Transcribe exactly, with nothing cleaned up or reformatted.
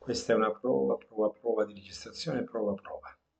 Questa è una prova, prova, prova di registrazione, prova, prova.